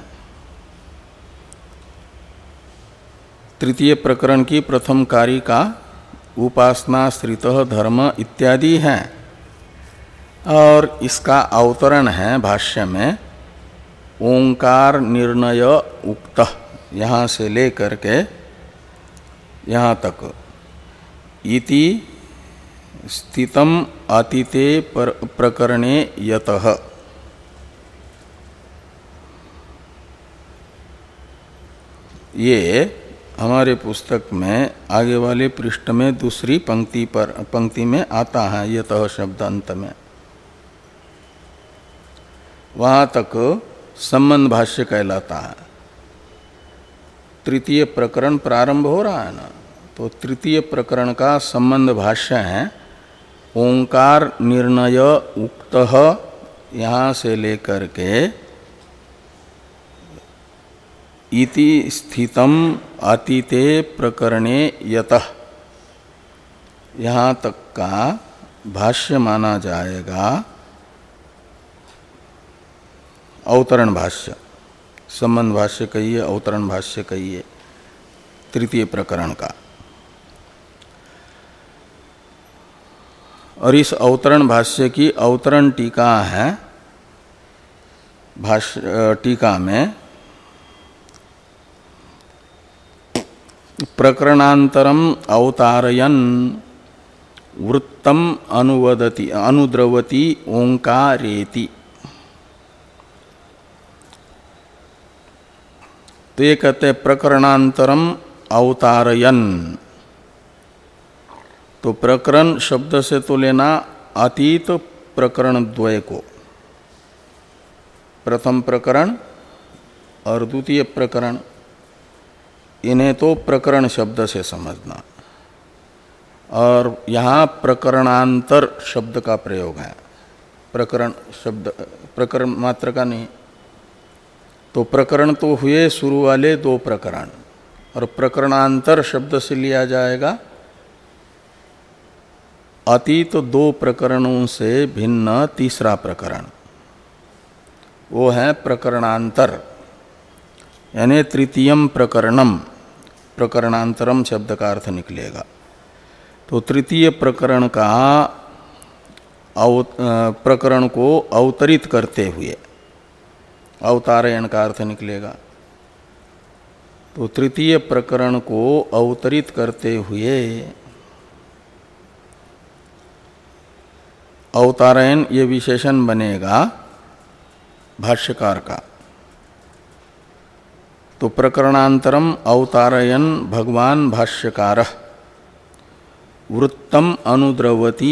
तृतीय प्रकरण की प्रथम कारिका उपासनाश्रितः धर्म इत्यादि हैं और इसका अवतरण है भाष्य में ओंकार निर्णय उक्त, यहाँ से लेकर के यहाँ तक इति स्थितम अतीते प्रकरणे यतः। ये हमारे पुस्तक में आगे वाले पृष्ठ में दूसरी पंक्ति पर पंक्ति में आता है यतः शब्द अंत में, वहाँ तक संबंध भाष्य कहलाता है। तृतीय प्रकरण प्रारंभ हो रहा है ना, तो तृतीय प्रकरण का संबंध भाष्य है ओंकार निर्णय उक्तः, यहाँ से लेकर के इति स्थितम अतीते प्रकरणे यतः, यहाँ तक का भाष्य माना जाएगा अवतरण भाष्य। संबंध भाष्य कहिए, अवतरण भाष्य कहिए तृतीय प्रकरण का। और इस अवतरण भाष्य की अवतरण टीका है भाष्य टीका में प्रकरणांतरम अवतारयन वृत्तम अनुवदति अनुद्रवति ओंकारेति। तो ये कहते हैं प्रकरणांतरम अवतारयन, तो प्रकरण शब्द से तो लेना अतीत प्रकरण द्वय को, प्रथम प्रकरण और द्वितीय प्रकरण, इन्हें तो प्रकरण शब्द से समझना। और यहाँ प्रकरणांतर शब्द का प्रयोग है, प्रकरण शब्द प्रकरण मात्र का नहीं। तो प्रकरण तो हुए शुरू वाले दो प्रकरण, और प्रकरणांतर शब्द से लिया जाएगा अतीत दो प्रकरणों से भिन्न तीसरा प्रकरण, वो है प्रकरणांतर, यानी तृतीयम प्रकरणम, प्रकरणांतरम शब्द का अर्थ निकलेगा। तो तृतीय प्रकरण का अव प्रकरण को अवतरित करते हुए अवतारयण का अर्थ निकलेगा। तो तृतीय प्रकरण को अवतरित करते हुए अवतारयण ये विशेषण बनेगा भाष्यकार का। तो प्रकरणांतरम अवतारयन भगवान भाष्यकारः वृत्तम अनुद्रवती।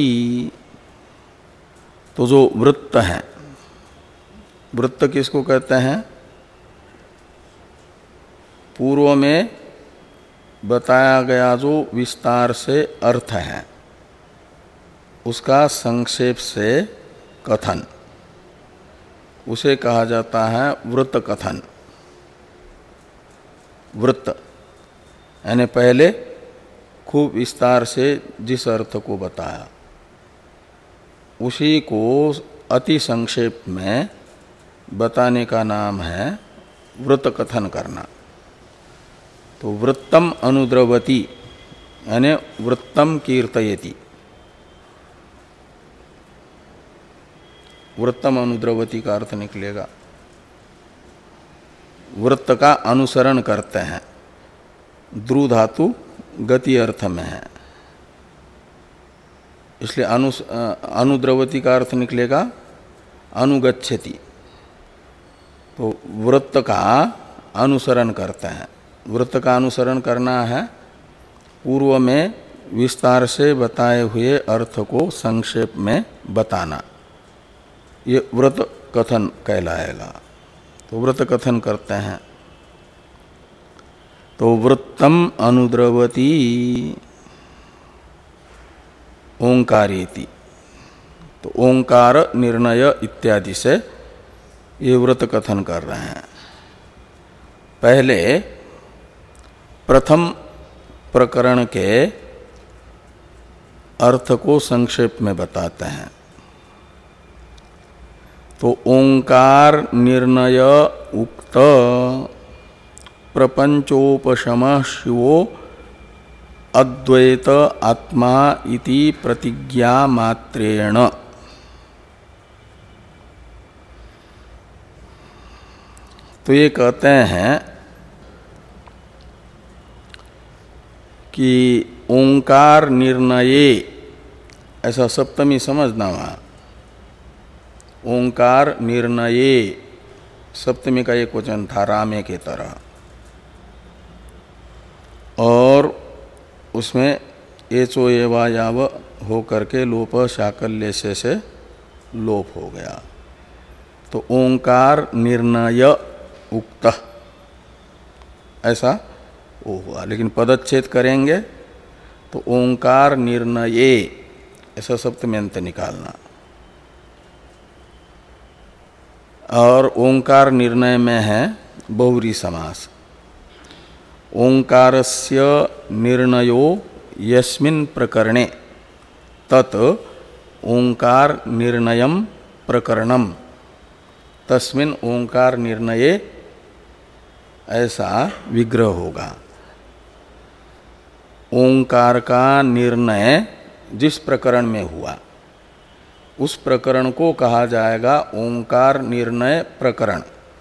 तो जो वृत्त है, वृत्त किसको कहते हैं? पूर्व में बताया गया जो विस्तार से अर्थ है उसका संक्षेप से कथन, उसे कहा जाता है वृत्त कथन। वृत्त यानी पहले खूब विस्तार से जिस अर्थ को बताया उसी को अति संक्षेप में बताने का नाम है वृत्त कथन करना। तो वृत्तम अनुद्रवती यानी वृत्तम कीर्तयति, वृत्तम अनुद्रवती का अर्थ निकलेगा वृत्त का अनुसरण करते हैं। द्रु धातु गति अर्थ में है, इसलिए अनु अनुद्रवती का अर्थ निकलेगा अनुगच्छति। तो वृत्त का अनुसरण करते हैं। वृत्त का अनुसरण करना है पूर्व में विस्तार से बताए हुए अर्थ को संक्षेप में बताना, ये व्रत कथन कहलाएगा। तो व्रत कथन करते हैं। तो वृत्तम अनुद्रवती ओंकारेति, तो ओंकार निर्णय इत्यादि से ये व्रत कथन कर रहे हैं। पहले प्रथम प्रकरण के अर्थ को संक्षेप में बताते हैं। तो ओंकार निर्णय उक्त प्रपंचोपशम शिवो अद्वैत आत्मा इति प्रतिज्ञा मात्रेण, तो ये कहते हैं कि ओंकार निर्णये, ऐसा सप्तमी समझना वहाँ, ओंकार निर्णये सप्तमी का एक वचन था रामे के तरह, और उसमें एचो एवा याव हो करके लोप शाकल्य से से लोप हो गया। तो ओंकार निर्णय उक्त ऐसा वो हुआ। लेकिन पदच्छेद करेंगे तो ओंकार निर्णये ऐसा सप्तम्यंत निकालना। और ओंकार निर्णय में है बहुव्रीहि समास। ओंकारस्य निर्णयो यस्मिन् प्रकरणे तत् ओंकार निर्णयम प्रकरणम तस्मिन् ओंकार निर्णये, ऐसा विग्रह होगा। ओंकार का निर्णय जिस प्रकरण में हुआ उस प्रकरण को कहा जाएगा ओंकार निर्णय प्रकरण।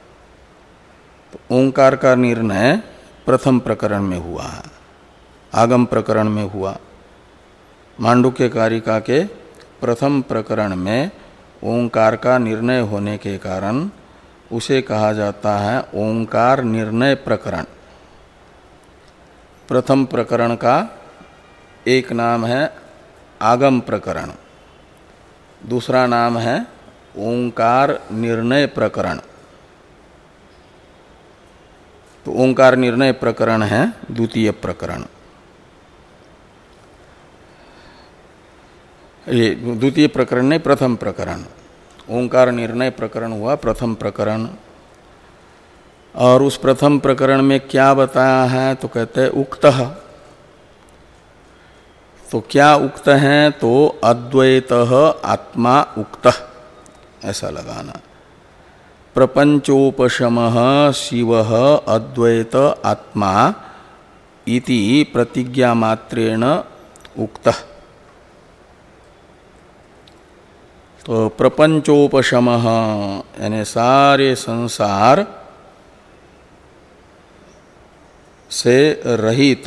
तो ओंकार का निर्णय प्रथम प्रकरण में हुआ है, आगम प्रकरण में हुआ। मांडुक्य कारिका के प्रथम प्रकरण में ओंकार का निर्णय होने के कारण उसे कहा जाता है ओंकार निर्णय प्रकरण। प्रथम प्रकरण का एक नाम है आगम प्रकरण, दूसरा नाम है ओंकार निर्णय प्रकरण। तो ओंकार निर्णय प्रकरण है द्वितीय प्रकरण। ये द्वितीय प्रकरण नहीं, प्रथम प्रकरण। ओंकार निर्णय प्रकरण हुआ प्रथम प्रकरण। और उस प्रथम प्रकरण में क्या बताया है तो कहते हैं उक्तः। तो क्या उक्त है तो अद्वैतः आत्मा उक्तः, ऐसा लगाना। प्रपंचोपशमः शिवः अद्वैत आत्मा इति प्रतिज्ञा मात्रेण उक्तः। तो प्रपंचोपशमः यानी सारे संसार से रहित,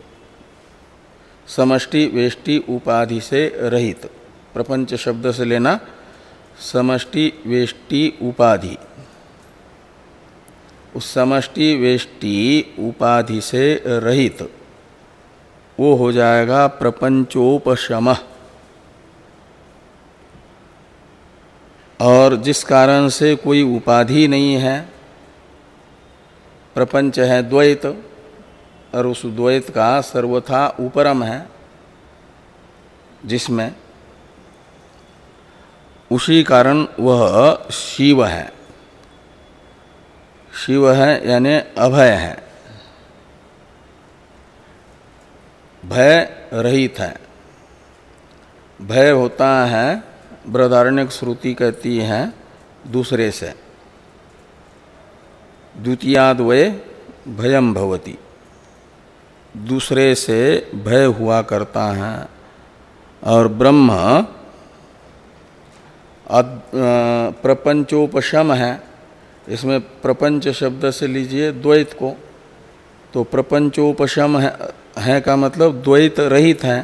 समष्टि वेष्टि उपाधि से रहित। प्रपंच शब्द से लेना समष्टि वेष्टि उपाधि, उस समष्टि वेष्टि उपाधि से रहित वो हो जाएगा प्रपंचोपशमः। और जिस कारण से कोई उपाधि नहीं है, प्रपंच है द्वैत, और उस द्वैत का सर्वथा उपरम है जिसमें, उसी कारण वह शिव है। शिव है यानी अभय है, भय रहित है। भय होता है, बृहदारण्यक श्रुति कहती है दूसरे से, द्वितीयाद्वये भयम भवति, दूसरे से भय हुआ करता है। और ब्रह्म प्रपंचोपशम है, इसमें प्रपंच शब्द से लीजिए द्वैत को, तो प्रपंचोपशम है, है का मतलब द्वैत रहित है।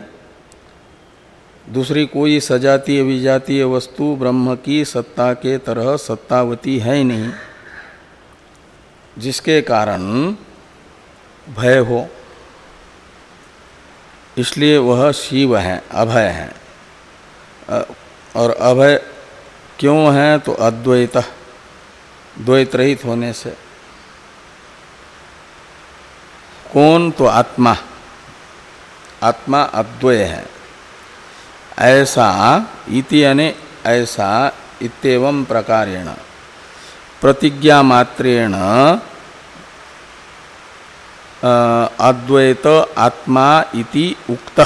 दूसरी कोई सजातीय विजातीय वस्तु ब्रह्म की सत्ता के तरह सत्तावती है ही नहीं, जिसके कारण भय हो। इसलिए वह शिव है, अभय है। और अभय क्यों है? तो अद्वैत, द्वैत रहित होने से। कौन? तो आत्मा, आत्मा अद्वय है। ऐसा इति यानी ऐसा, इत्येवं प्रकारेण प्रतिज्ञा मात्रेण अद्वैत आत्मा इति उक्तः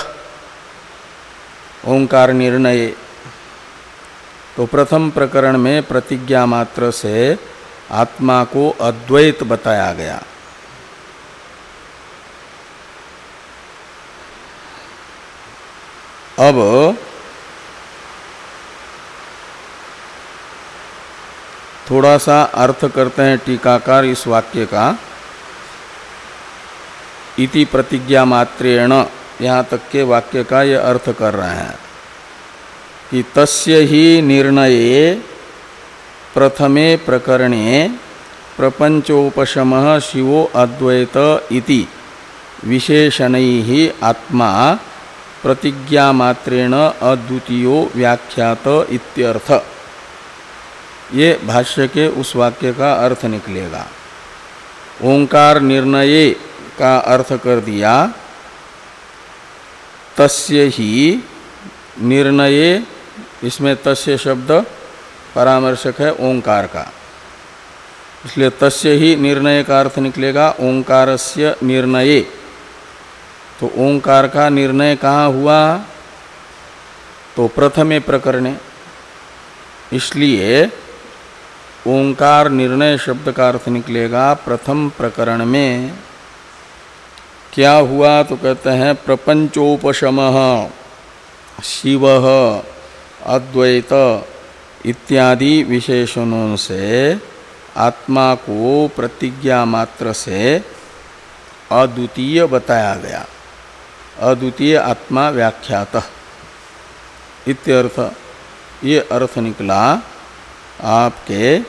ओंकार निर्णय। तो प्रथम प्रकरण में प्रतिज्ञा मात्र से आत्मा को अद्वैत बताया गया। अब थोड़ा सा अर्थ करते हैं टीकाकार इस वाक्य का। इति प्रतिज्ञा मात्रेण, यहाँ तक के वाक्य का ये अर्थ कर रहे हैं कि तस्य ही निर्णये प्रथमे प्रकरणे प्रपंचोपशमः शिवो अद्वैत इति विशेषणैः आत्मा प्रतिज्ञा मात्रेण अद्वितीयो व्याख्यात इत्यर्थ। ये भाष्य के उस वाक्य का अर्थ निकलेगा। ओंकार निर्णये का अर्थ कर दिया तस्य ही निर्णये, इसमें तस्य शब्द परामर्शक है ओंकार का, इसलिए तस्य ही निर्णय का अर्थ निकलेगा ओंकारस्य निर्णये। तो ओंकार का निर्णय कहाँ हुआ? तो प्रथमे प्रकरणे। इसलिए ओंकार निर्णय शब्द का अर्थ निकलेगा प्रथम प्रकरण में। क्या हुआ? तो कहते हैं प्रपंचोपशमः शिवः अद्वैत इत्यादि विशेषणों से आत्मा को प्रतिज्ञा मात्र से अद्वितीय बताया गया। अद्वितीय आत्मा व्याख्यातः इत्यर्थ। ये अर्थ निकला आपके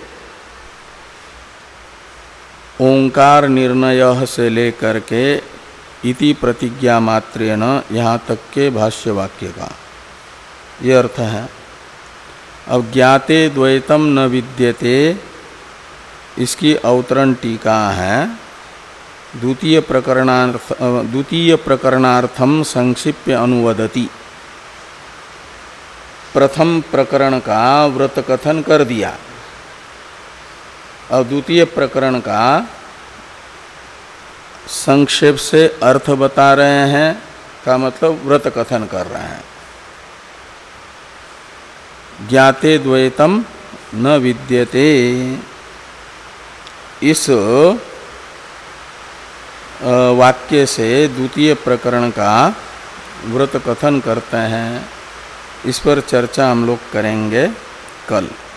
ओंकार निर्णय से लेकर के इति प्रतिज्ञा मात्रेण यहाँ तक के भाष्य वाक्य का ये अर्थ है। अब ज्ञाते द्वैतम न विद्यते, इसकी अवतरण टीका है। द्वितीय प्रकरणार्थ द्वितीय प्रकरणार्थम संक्षिप्य अनुवदति। प्रथम प्रकरण का व्रत कथन कर दिया, अब द्वितीय प्रकरण का संक्षेप से अर्थ बता रहे हैं, का मतलब व्रत कथन कर रहे हैं। ज्ञाते द्वैतम न विद्यते, इस वाक्य से द्वितीय प्रकरण का व्रत कथन करते हैं। इस पर चर्चा हम लोग करेंगे कल।